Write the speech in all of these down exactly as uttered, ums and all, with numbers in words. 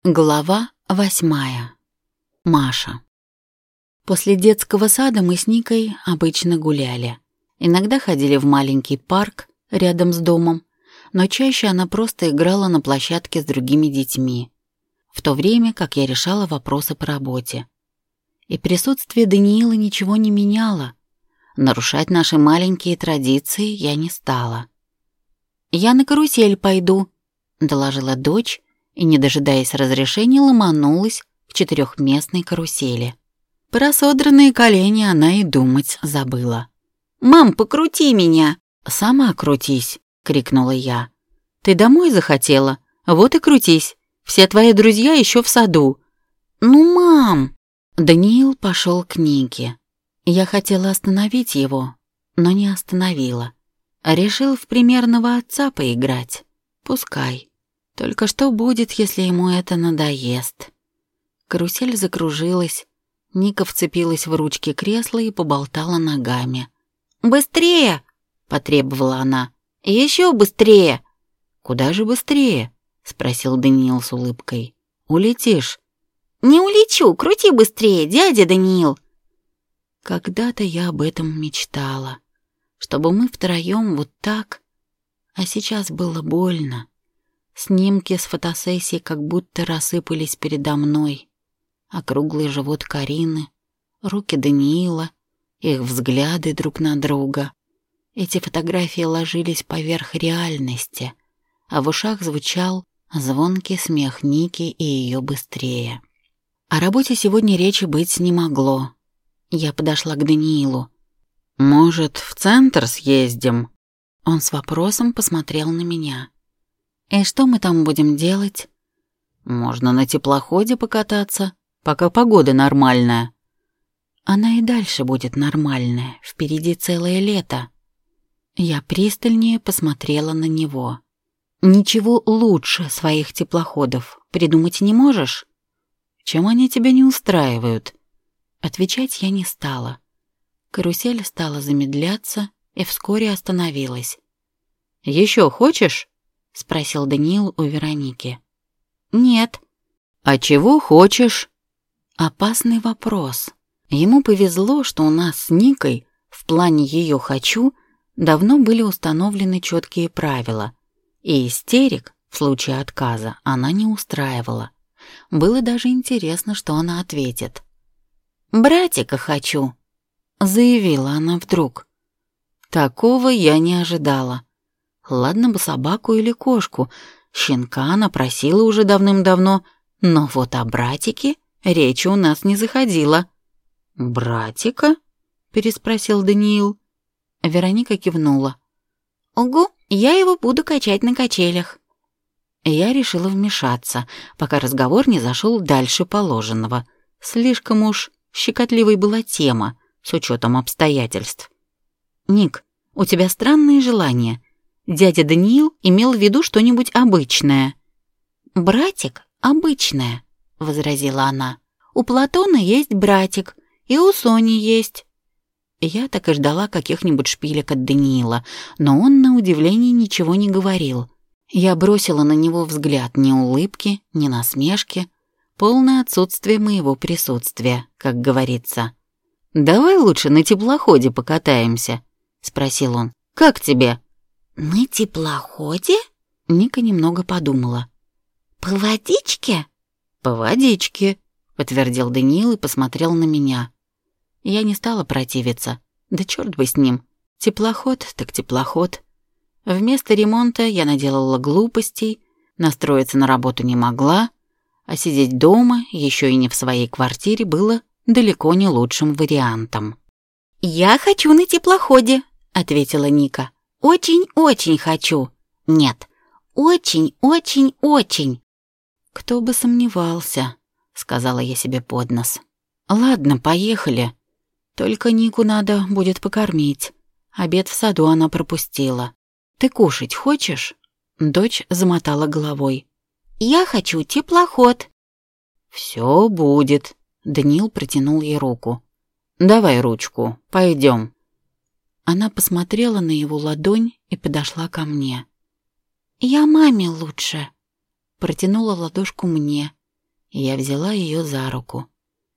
Глава восьмая. Маша. После детского сада мы с Никой обычно гуляли. Иногда ходили в маленький парк рядом с домом, но чаще она просто играла на площадке с другими детьми, в то время как я решала вопросы по работе. И присутствие Даниила ничего не меняло. Нарушать наши маленькие традиции я не стала. «Я на карусель пойду», — доложила дочь, и, не дожидаясь разрешения, ломанулась к четырехместной карусели. Про содранные колени она и думать забыла. «Мам, покрути меня!» «Сама крутись!» — крикнула я. «Ты домой захотела? Вот и крутись! Все твои друзья еще в саду!» «Ну, мам!» Даниил пошел к Нике. Я хотела остановить его, но не остановила. Решил в примерного отца поиграть. Пускай. Только что будет, если ему это надоест? Карусель закружилась. Ника вцепилась в ручки кресла и поболтала ногами. «Быстрее!» — потребовала она. «Еще быстрее!» «Куда же быстрее?» — спросил Даниил с улыбкой. «Улетишь?» «Не улечу, крути быстрее, дядя Даниил!» Когда-то я об этом мечтала, чтобы мы втроем вот так, а сейчас было больно. Снимки с фотосессии как будто рассыпались передо мной. Округлый живот Карины, руки Даниила, их взгляды друг на друга. Эти фотографии ложились поверх реальности, а в ушах звучал звонкий смех Ники и ее быстрее. О работе сегодня речи быть не могло. Я подошла к Даниилу. «Может, в центр съездим?» Он с вопросом посмотрел на меня. «И что мы там будем делать?» «Можно на теплоходе покататься, пока погода нормальная». «Она и дальше будет нормальная, впереди целое лето». Я пристальнее посмотрела на него. «Ничего лучше своих теплоходов придумать не можешь?» «Чем они тебя не устраивают?» Отвечать я не стала. Карусель стала замедляться и вскоре остановилась. «Еще хочешь?» — спросил Даниил у Вероники. «Нет». «А чего хочешь?» Опасный вопрос. Ему повезло, что у нас с Никой в плане ее «хочу» давно были установлены четкие правила, и истерик в случае отказа она не устраивала. Было даже интересно, что она ответит. «Братика хочу», — заявила она вдруг. Такого я не ожидала. Ладно бы собаку или кошку, щенка она просила уже давным-давно, но вот о братике речи у нас не заходила. «Братика?» — переспросил Даниил. Вероника кивнула. «Угу, я его буду качать на качелях». Я решила вмешаться, пока разговор не зашел дальше положенного. Слишком уж щекотливой была тема, с учетом обстоятельств. «Ник, у тебя странные желания. Дядя Даниил имел в виду что-нибудь обычное». «Братик обычное», — возразила она. «У Платона есть братик, и у Сони есть». Я так и ждала каких-нибудь шпилек от Даниила, но он, на удивление, ничего не говорил. Я бросила на него взгляд, ни улыбки, ни насмешки, полное отсутствие моего присутствия, как говорится. «Давай лучше на теплоходе покатаемся», — спросил он. «Как тебе?» «На теплоходе?» — Ника немного подумала. «По водичке?» «По водичке», — подтвердил Даниил и посмотрел на меня. Я не стала противиться. Да черт бы с ним. Теплоход так теплоход. Вместо ремонта я наделала глупостей, настроиться на работу не могла, а сидеть дома, еще и не в своей квартире, было далеко не лучшим вариантом. «Я хочу на теплоходе», — ответила Ника. «Очень-очень хочу. Нет, очень-очень-очень». «Кто бы сомневался», — сказала я себе под нос. «Ладно, поехали. Только Нику надо будет покормить. Обед в саду она пропустила. Ты кушать хочешь?» Дочь замотала головой. «Я хочу теплоход». «Все будет», — Даниил протянул ей руку. «Давай ручку, пойдем». Она посмотрела на его ладонь и подошла ко мне. «Я маме лучше», — протянула ладошку мне. и я взяла ее за руку.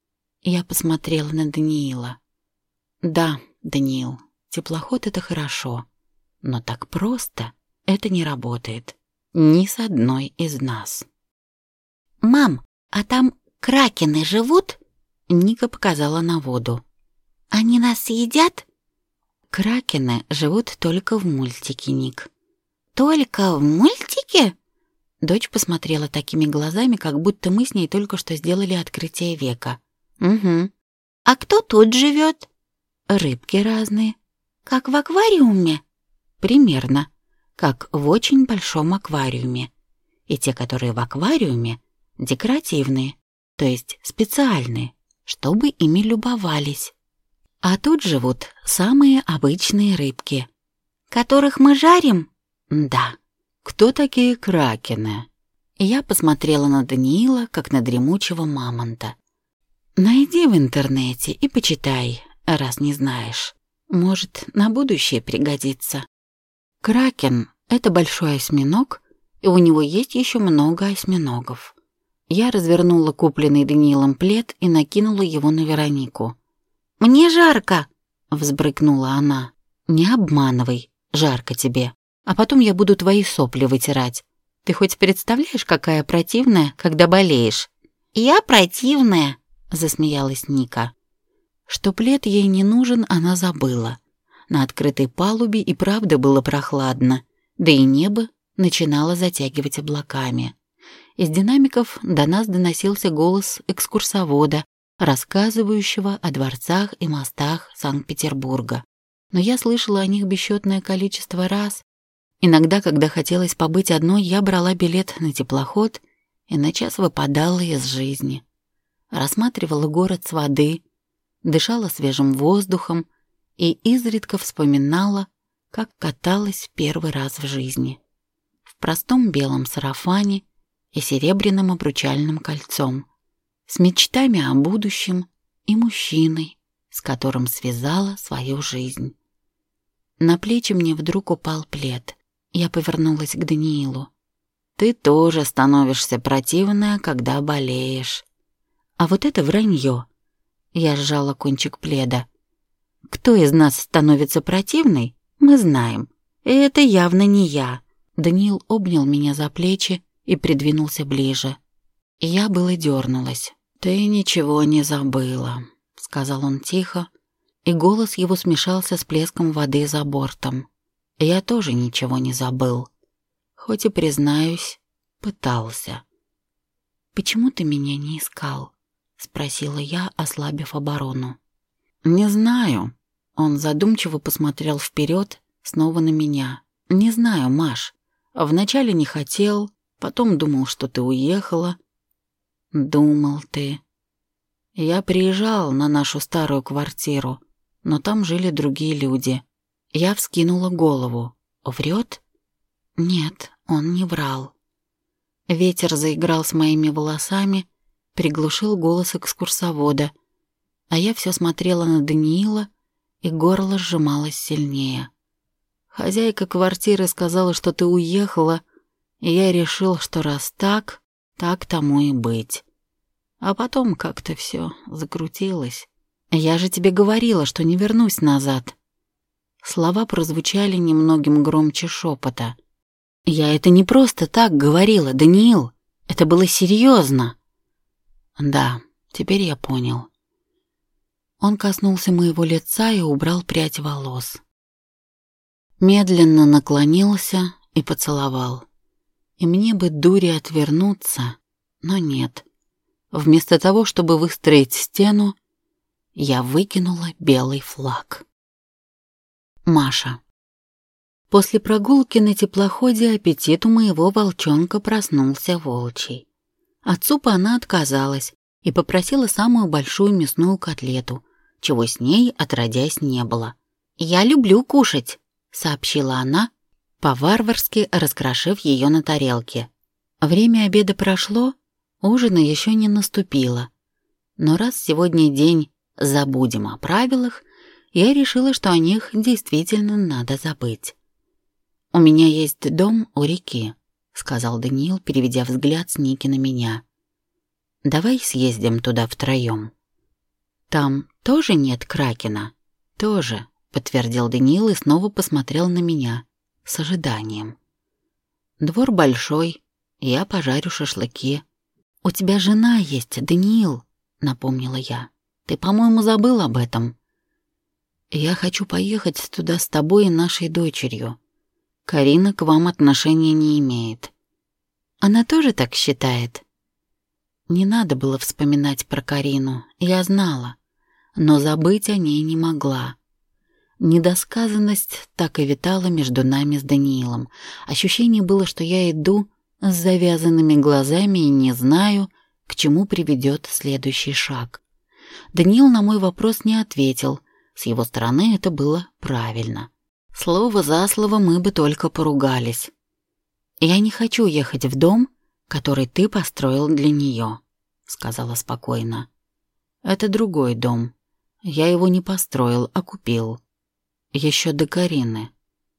Я посмотрела на Даниила. Да, Даниил, теплоход — это хорошо, но так просто это не работает. Ни с одной из нас. «Мам, а там кракены живут?» Ника показала на воду. «Они нас съедят?» «Кракены живут только в мультике, Ник». «Только в мультике?» Дочь посмотрела такими глазами, как будто мы с ней только что сделали открытие века. «Угу. А кто тут живет?» «Рыбки разные». «Как в аквариуме?» «Примерно. Как в очень большом аквариуме. И те, которые в аквариуме, декоративные, то есть специальные, чтобы ими любовались. А тут живут самые обычные рыбки». «Которых мы жарим?» «Да». «Кто такие кракены?» Я посмотрела на Даниила, как на дремучего мамонта. «Найди в интернете и почитай, раз не знаешь. Может, на будущее пригодится». Кракен — это большой осьминог, и у него есть еще много осьминогов. Я развернула купленный Даниилом плед и накинула его на Веронику. «Мне жарко!» — взбрыкнула она. «Не обманывай, жарко тебе. А потом я буду твои сопли вытирать. Ты хоть представляешь, какая противная, когда болеешь?» «Я противная», — засмеялась Ника. Что плед ей не нужен, она забыла. На открытой палубе и правда было прохладно, да и небо начинало затягивать облаками. Из динамиков до нас доносился голос экскурсовода, рассказывающего о дворцах и мостах Санкт-Петербурга. Но я слышала о них бесчетное количество раз. Иногда, когда хотелось побыть одной, я брала билет на теплоход и на час выпадала из жизни. Рассматривала город с воды, дышала свежим воздухом и изредка вспоминала, как каталась в первый раз в жизни. В простом белом сарафане и серебряным обручальным кольцом, с мечтами о будущем и мужчиной, с которым связала свою жизнь. На плечи мне вдруг упал плед. Я повернулась к Даниилу. «Ты тоже становишься противная, когда болеешь». «А вот это вранье». Я сжала кончик пледа. «Кто из нас становится противной, мы знаем. И это явно не я». Даниил обнял меня за плечи и придвинулся ближе. Я было дернулась. «Ты ничего не забыла», — сказал он тихо, и голос его смешался с плеском воды за бортом. Я тоже ничего не забыл, хоть и, признаюсь, пытался. «Почему ты меня не искал?» — спросила я, ослабив оборону. «Не знаю». Он задумчиво посмотрел вперед, снова на меня. «Не знаю, Маш. Вначале не хотел, потом думал, что ты уехала». «Думал ты». Я приезжал на нашу старую квартиру, но там жили другие люди. Я вскинула голову. Врет? Нет, он не врал. Ветер заиграл с моими волосами, приглушил голос экскурсовода, а я все смотрела на Даниила, и горло сжималось сильнее. Хозяйка квартиры сказала, что ты уехала, и я решил, что раз так, так тому и быть. А потом как-то все закрутилось. Я же тебе говорила, что не вернусь назад. Слова прозвучали немногим громче шепота. «Я это не просто так говорила, Даниил. Это было серьезно». «Да, теперь я понял». Он коснулся моего лица и убрал прядь волос. Медленно наклонился и поцеловал. И мне бы дури отвернуться, но нет. Вместо того, чтобы выстроить стену, я выкинула белый флаг. Маша. После прогулки на теплоходе аппетит у моего волчонка проснулся волчий. От супа она отказалась и попросила самую большую мясную котлету, чего с ней отродясь не было. «Я люблю кушать», — сообщила она, по-варварски раскрошив ее на тарелке. Время обеда прошло, ужина еще не наступило. Но раз сегодня день «забудем о правилах», я решила, что о них действительно надо забыть. «У меня есть дом у реки», — сказал Даниил, переведя взгляд с Ники на меня. Давай съездим туда втроем. Там тоже нет Кракена? Тоже, подтвердил Даниил и снова посмотрел на меня с ожиданием. Двор большой, я пожарю шашлыки. У тебя жена есть, Даниил, напомнила я. Ты, по-моему, забыл об этом. Я хочу поехать туда с тобой и нашей дочерью. Карина к вам отношения не имеет. Она тоже так считает? Не надо было вспоминать про Карину, я знала, но забыть о ней не могла. Недосказанность так и витала между нами с Даниилом. Ощущение было, что я иду с завязанными глазами и не знаю, к чему приведет следующий шаг. Даниил на мой вопрос не ответил. С его стороны это было правильно. Слово за слово мы бы только поругались. «Я не хочу ехать в дом, который ты построил для нее», — сказала спокойно. «Это другой дом. Я его не построил, а купил. Еще до Карины».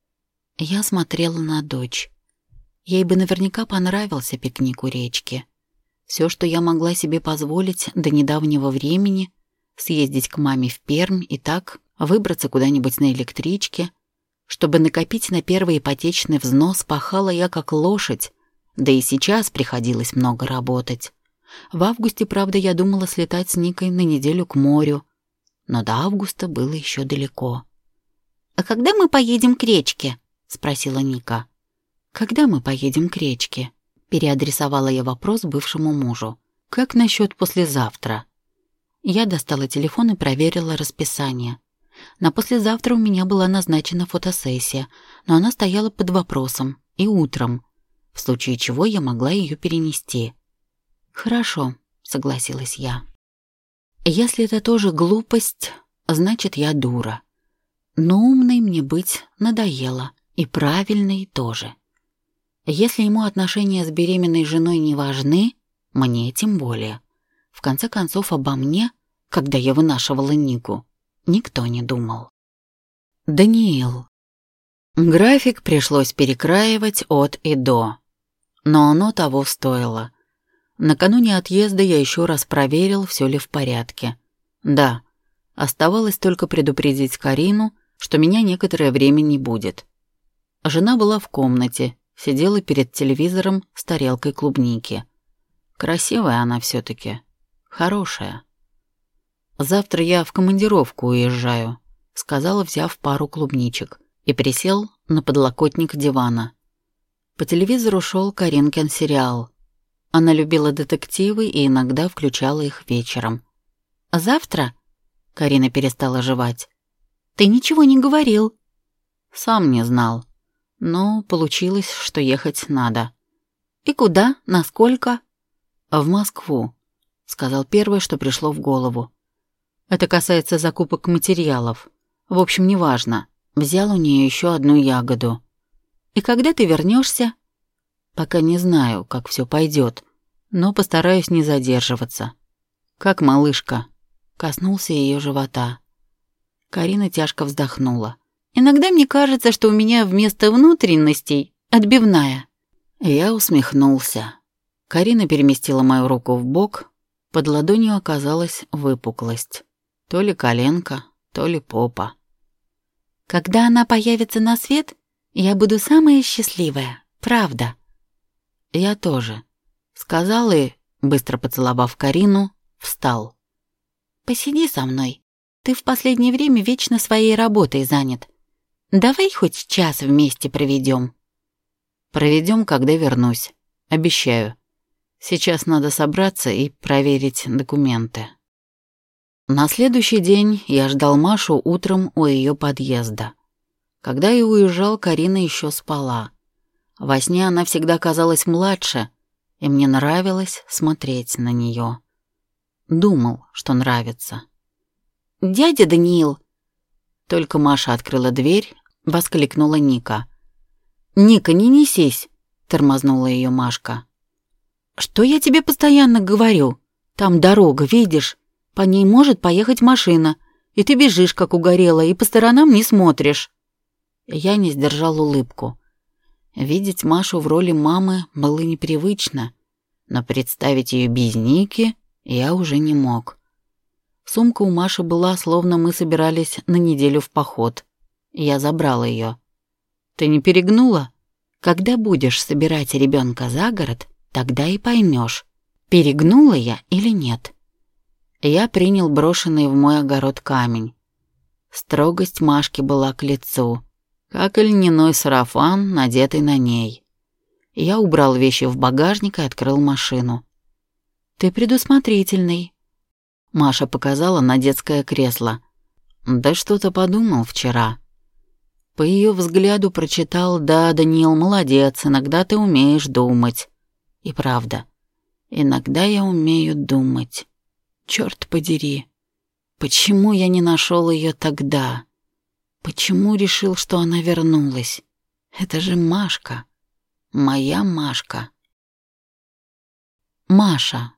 Я смотрела на дочь. Ей бы наверняка понравился пикник у речки. Все, что я могла себе позволить до недавнего времени, съездить к маме в Пермь и так выбраться куда-нибудь на электричке. Чтобы накопить на первый ипотечный взнос, пахала я как лошадь, да и сейчас приходилось много работать. В августе, правда, я думала слетать с Никой на неделю к морю, но до августа было еще далеко. «А когда мы поедем к речке?» — спросила Ника. «Когда мы поедем к речке?» — переадресовала я вопрос бывшему мужу. «Как насчет послезавтра?» Я достала телефон и проверила расписание. На послезавтра у меня была назначена фотосессия, но она стояла под вопросом, и утром, в случае чего я могла ее перенести. «Хорошо», — согласилась я. «Если это тоже глупость, значит, я дура. Но умной мне быть надоело, и правильной тоже. Если ему отношения с беременной женой не важны, мне тем более. В конце концов, обо мне, когда я вынашивала Нику, никто не думал». Даниил. График пришлось перекраивать от и до, но оно того стоило. Накануне отъезда я еще раз проверил, все ли в порядке. Да, оставалось только предупредить Карину, что меня некоторое время не будет. Жена была в комнате, сидела перед телевизором с тарелкой клубники. Красивая она все-таки, хорошая. «Завтра я в командировку уезжаю», — сказала, взяв пару клубничек, и присел на подлокотник дивана. По телевизору шел Каринкин сериал. Она любила детективы и иногда включала их вечером. «Завтра?» — Карина перестала жевать. «Ты ничего не говорил». «Сам не знал. Но получилось, что ехать надо». «И куда? Насколько?» «В Москву», — сказал первое, что пришло в голову. Это касается закупок материалов. В общем, неважно. Взял у нее еще одну ягоду. «И когда ты вернешься?» «Пока не знаю, как все пойдет, но постараюсь не задерживаться». «Как малышка?» Коснулся ее живота. Карина тяжко вздохнула. «Иногда мне кажется, что у меня вместо внутренностей отбивная». Я усмехнулся. Карина переместила мою руку в бок. Под ладонью оказалась выпуклость. То ли коленка, то ли попа. «Когда она появится на свет, я буду самая счастливая, правда». «Я тоже», — сказал и, быстро поцеловав Карину, встал. «Посиди со мной. Ты в последнее время вечно своей работой занят. Давай хоть час вместе проведем». «Проведем, когда вернусь. Обещаю. Сейчас надо собраться и проверить документы». На следующий день я ждал Машу утром у ее подъезда. Когда я уезжал, Карина еще спала. Во сне она всегда казалась младше, и мне нравилось смотреть на нее. Думал, что нравится. «Дядя Даниил!» Только Маша открыла дверь, воскликнула Ника. «Ника, не несись!» — тормознула ее Машка. «Что я тебе постоянно говорю? Там дорога, видишь? По ней может поехать машина, и ты бежишь, как угорелая, и по сторонам не смотришь». Я не сдержал улыбку. Видеть Машу в роли мамы было непривычно, но представить ее без Ники я уже не мог. Сумка у Маши была, словно мы собирались на неделю в поход. Я забрал ее. «Ты не перегнула? Когда будешь собирать ребенка за город, тогда и поймешь, перегнула я или нет». Я принял брошенный в мой огород камень. Строгость Машки была к лицу, как и льняной сарафан, надетый на ней. Я убрал вещи в багажник и открыл машину. «Ты предусмотрительный», — Маша показала на детское кресло. «Да что-то подумал вчера». По ее взгляду прочитал: «Да, Даниил, молодец, иногда ты умеешь думать». И правда, иногда я умею думать. Черт подери, почему я не нашел ее тогда? Почему решил, что она вернулась? Это же Машка, моя Машка. Маша.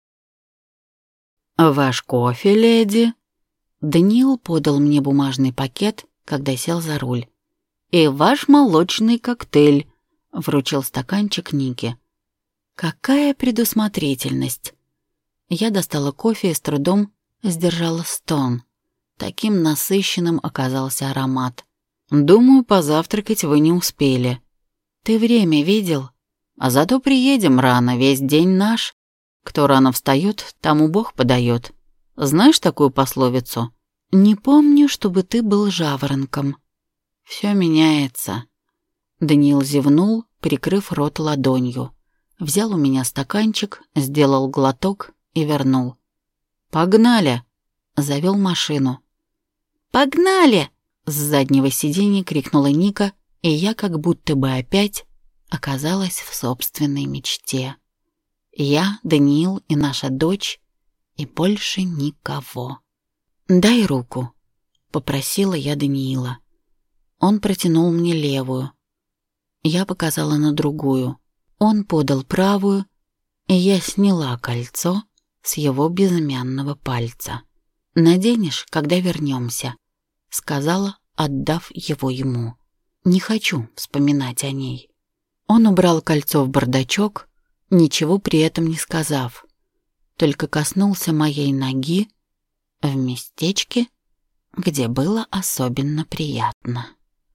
«Ваш кофе, леди?» Даниил подал мне бумажный пакет, когда сел за руль. «И ваш молочный коктейль», — вручил стаканчик Нике. Какая предусмотрительность! Я достала кофе и с трудом сдержала стон. Таким насыщенным оказался аромат. «Думаю, позавтракать вы не успели. Ты время видел? А зато приедем рано, весь день наш. Кто рано встает, тому Бог подает. Знаешь такую пословицу? Не помню, чтобы ты был жаворонком». Все меняется. Даниил зевнул, прикрыв рот ладонью. Взял у меня стаканчик, сделал глоток и вернул. «Погнали!» — завел машину. «Погнали!» — с заднего сиденья крикнула Ника, и я как будто бы опять оказалась в собственной мечте. Я, Даниил и наша дочь, и больше никого. «Дай руку», — попросила я Даниила. Он протянул мне левую. Я показала на другую. Он подал правую, и я сняла кольцо с его безымянного пальца. «Наденешь, когда вернемся», — сказала, отдав его ему. «Не хочу вспоминать о ней». Он убрал кольцо в бардачок, ничего при этом не сказав, только коснулся моей ноги в местечке, где было особенно приятно.